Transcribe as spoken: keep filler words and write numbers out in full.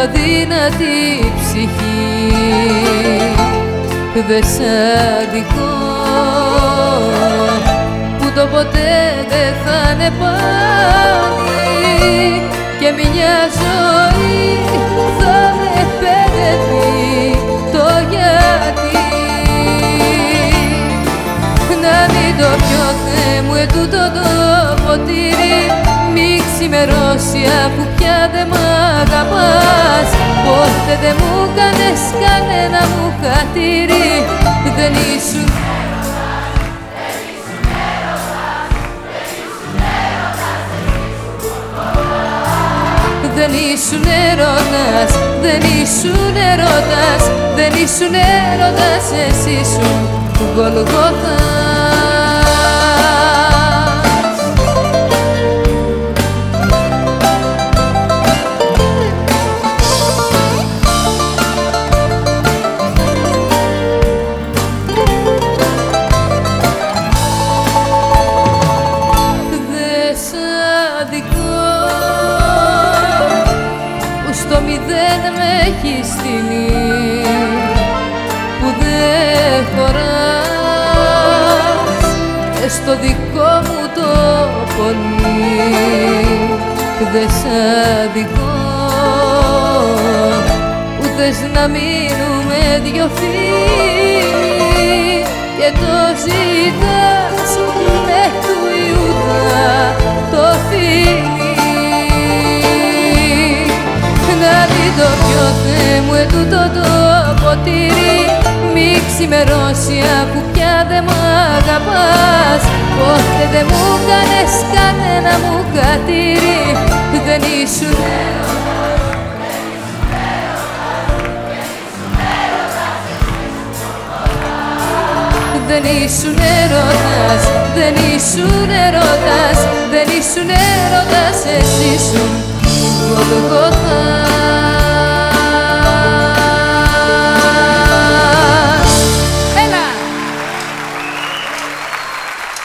αδύνατη ψυχή, δε σ' αδικώ που το ποτέ δεν θα είναι πάλι και μια ζωή θα με παίρνει το γιατί. Να μην το πιω, Θεέ μου, ετούτο το ποτήρι, μη ξημερώσει αφού πια δε μ' αγαπάς. Πότε δε μου κάνες κανένα μου χατήρι, δεν ήσουν Δεν ήσουν έρωτας, δεν ήσουν έρωτας, δεν ήσουν έρωτας, εσύ ήσουν Γολγοθάς. Στο μηδέν με έχεις στείλει που δεν χωράς στο δικό μου το πολύ. Δε σ' αδικώ που θες να μείνουμε δυο φίλοι και το ζητάς με του Ιούδα το φίλι. Να μην το πιω, Θεέ μου, ετούτο το ποτήρι, μη ξημερώσει αφού πια δε μ' αγαπάς. Πότε δε μου κάνες κανένα μου χατήρι, δεν ήσουν Δεν ήσουν έρωτας, δεν ήσουν έρωτας, δεν ήσουν έρωτας, εσύ ήσουν Γολγοθάς.